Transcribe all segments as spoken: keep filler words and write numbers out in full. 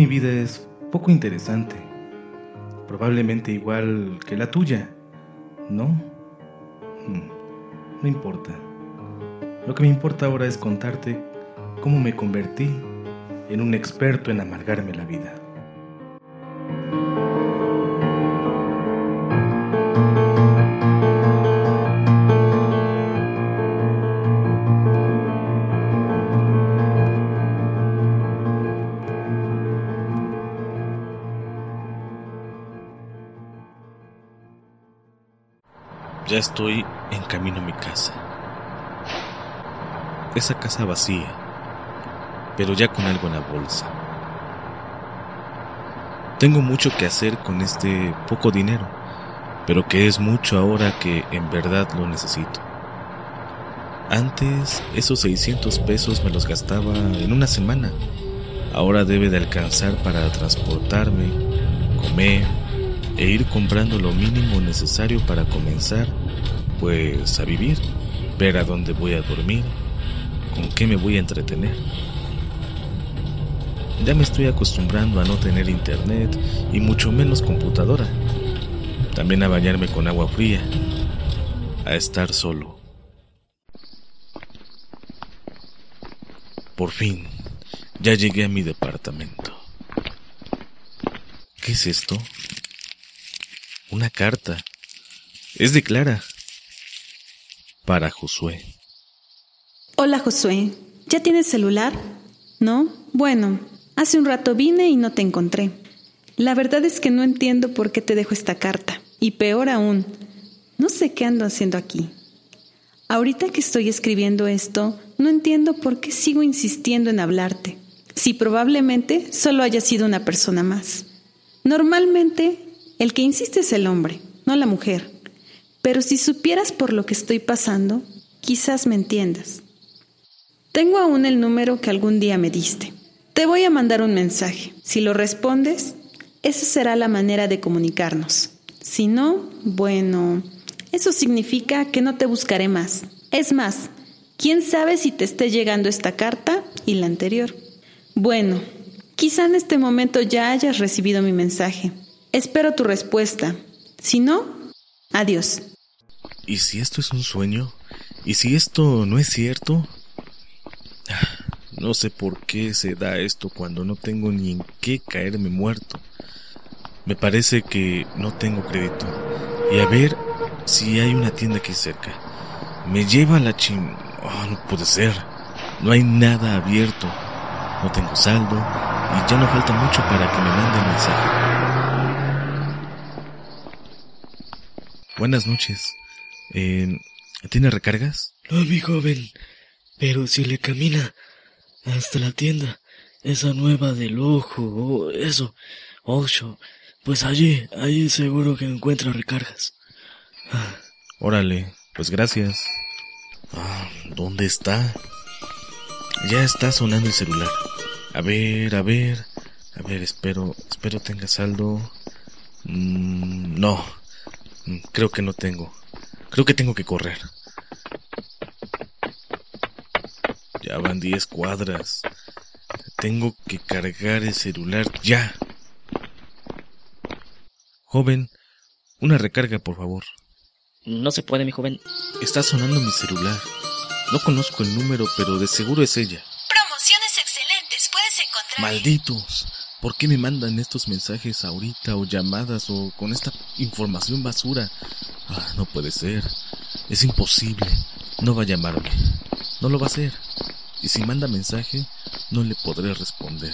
vida es poco interesante, probablemente igual que la tuya, ¿no? No importa. Lo que me importa ahora es contarte cómo me convertí en un experto en amargarme la vida. Ya estoy en camino a mi casa. Esa casa vacía, pero ya con algo en la bolsa. Tengo mucho que hacer con este poco dinero, pero que es mucho ahora que en verdad lo necesito. Antes esos seiscientos pesos me los gastaba en una semana. Ahora debe de alcanzar para transportarme, comer e ir comprando lo mínimo necesario para comenzar, pues, a vivir, ver a dónde voy a dormir, con qué me voy a entretener. Ya me estoy acostumbrando a no tener internet y mucho menos computadora. También a bañarme con agua fría, a estar solo. Por fin, ya llegué a mi departamento. ¿Qué es esto? Una carta. Es de Clara. Para Josué. Hola, Josué. ¿Ya tienes celular? ¿No? Bueno, hace un rato vine y no te encontré. La verdad es que no entiendo por qué te dejo esta carta. Y peor aún, no sé qué ando haciendo aquí. Ahorita que estoy escribiendo esto, no entiendo por qué sigo insistiendo en hablarte. Si probablemente solo haya sido una persona más. Normalmente, el que insiste es el hombre, no la mujer. Pero si supieras por lo que estoy pasando, quizás me entiendas. Tengo aún el número que algún día me diste. Te voy a mandar un mensaje. Si lo respondes, esa será la manera de comunicarnos. Si no, bueno, eso significa que no te buscaré más. Es más, quién sabe si te esté llegando esta carta y la anterior. Bueno, quizá en este momento ya hayas recibido mi mensaje. Espero tu respuesta. Si no, adiós. ¿Y si esto es un sueño? ¿Y si esto no es cierto? No sé por qué se da esto cuando no tengo ni en qué caerme muerto. Me parece que no tengo crédito. Y a ver si hay una tienda aquí cerca. Me lleva a la chim... Oh, no puede ser. No hay nada abierto. No tengo saldo y ya no falta mucho para que me mande el mensaje. Buenas noches. Eh, ¿Tiene recargas? No, mi joven, pero si le camina hasta la tienda, esa nueva del ojo, o eso, ocho, pues allí, allí seguro que encuentra recargas. Ah. Órale, pues gracias. Ah, ¿dónde está? Ya está sonando el celular. A ver, a ver, a ver, espero, espero tenga saldo. Mm, no, creo que no tengo. Creo que tengo que correr. Ya van diez cuadras. Tengo que cargar el celular ya. Joven, una recarga, por favor. No se puede, mi joven. Está sonando mi celular. No conozco el número, pero de seguro es ella. Promociones excelentes, puedes encontrar... Malditos. ¿Por qué me mandan estos mensajes ahorita o llamadas o con esta información basura? Ah, no puede ser. Es imposible. No va a llamarme. No lo va a hacer. Y si manda mensaje, no le podré responder.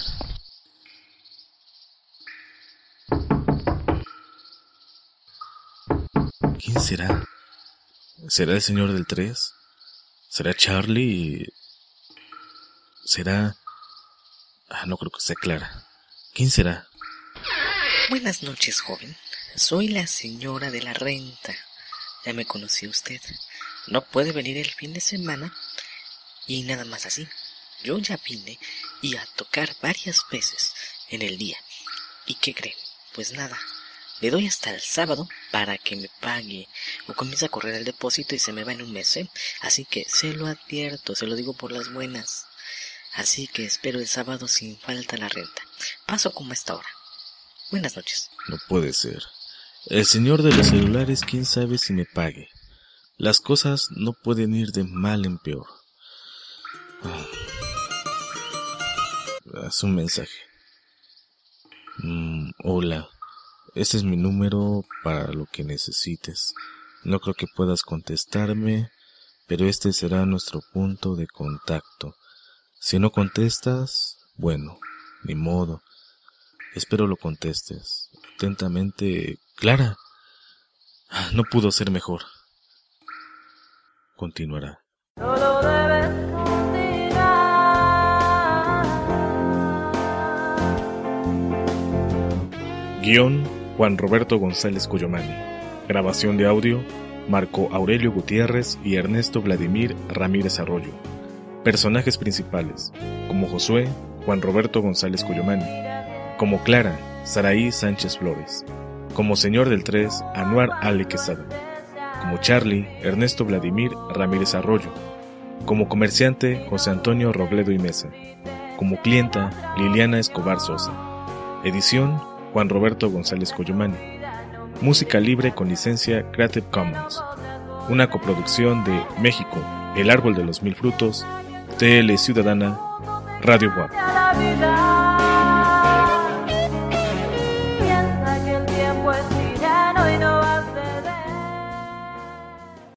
¿Quién será? ¿Será el señor del tres? ¿Será Charlie? ¿Será...? Ah, no creo que sea Clara. ¿Quién será? Buenas noches, joven. Soy la señora de la renta. Ya me conoció usted. No puede venir el fin de semana y nada más así. Yo ya vine y a tocar varias veces en el día. ¿Y qué cree? Pues nada. Le doy hasta el sábado para que me pague o comience a correr el depósito y se me va en un mes, ¿eh? Así que se lo advierto, se lo digo por las buenas. así que espero el sábado sin falta la renta. Paso como a esta hora. Buenas noches. No puede ser. El señor de los celulares, quién sabe si me pague. Las cosas no pueden ir de mal en peor. Ah. Haz un mensaje. Mm, hola. Este es mi número para lo que necesites. No creo que puedas contestarme, pero este será nuestro punto de contacto. Si no contestas, bueno, ni modo. Espero lo contestes. Atentamente, Clara. No pudo ser mejor. Continuará. Solo debes continuar. Guión: Juan Roberto González Cuyomani. Grabación de audio: Marco Aurelio Gutiérrez y Ernesto Vladimir Ramírez Arroyo. Personajes principales: como Josué, Juan Roberto González Cuyomani; como Clara, Saraí Sánchez Flores; como Señor del tres, Anuar Ale Quesada; como Charlie, Ernesto Vladimir Ramírez Arroyo; como comerciante, José Antonio Robledo y Mesa; como clienta, Liliana Escobar Sosa. Edición: Juan Roberto González Cuyomani. Música libre con licencia Creative Commons. Una coproducción de México, El Árbol de los Mil Frutos, T L Ciudadana, Radio Guap.